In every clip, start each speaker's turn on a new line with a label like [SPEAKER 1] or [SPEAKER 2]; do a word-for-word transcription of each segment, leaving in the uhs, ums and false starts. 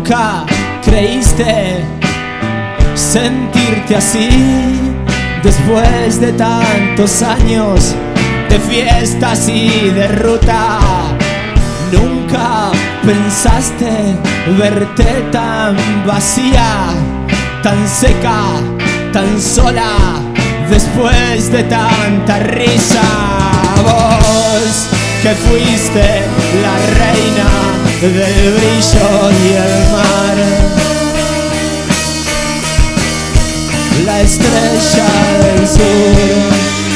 [SPEAKER 1] Nunca creíste sentirte así después de tantos años de fiestas y de ruta. Nunca pensaste verte tan vacía, tan seca, tan sola después de tanta risa. Vos que fuiste la reina del brillo y el mar, la estrella del sur,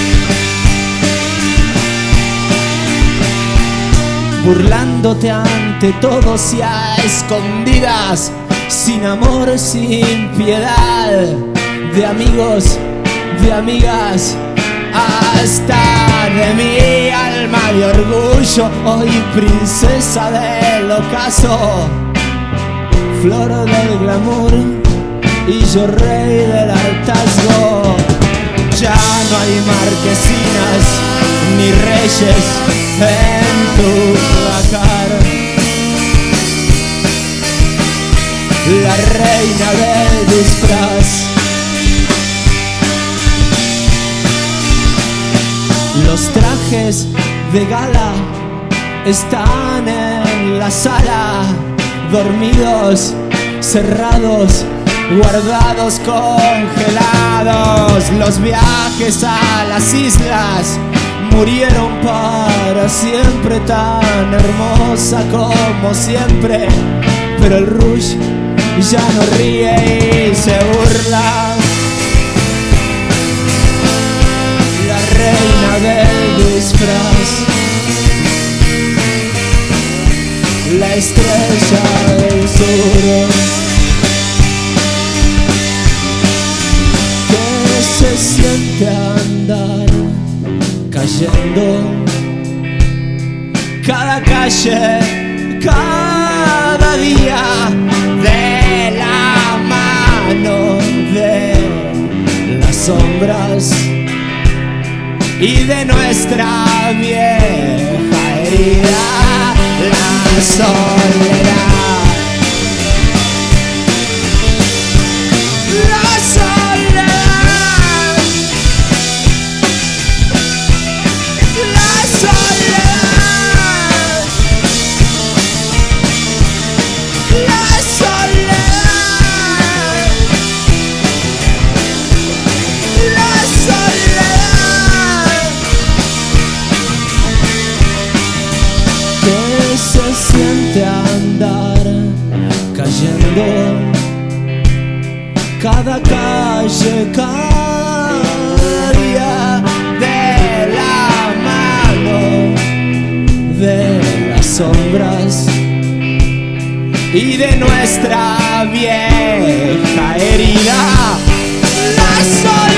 [SPEAKER 1] burlándote ante todos y a escondidas, sin amor, sin piedad, de amigos, de amigas, hasta de mi alma de orgullo, hoy princesa del ocaso, flor del glamour y yo rey del hartazgo. Ya no hay marquesinas ni reyes en tu placar, la reina del disfraz. Los trajes de gala están en la sala, dormidos, cerrados, guardados, congelados. Los viajes a las islas murieron para siempre, tan hermosa como siempre. Pero el Rouge ya no ríe y se burla. La reina del disfraz, la estrella del sur, que se siente andar cayendo cada calle, cada día, de la mano de las sombras y de nuestra vieja herida, la soledad. La soledad, la soledad, la soledad, la soledad, que se siente andar cayendo cada calle, cada día, de la mano de las sombras y de nuestra vieja herida, la soledad.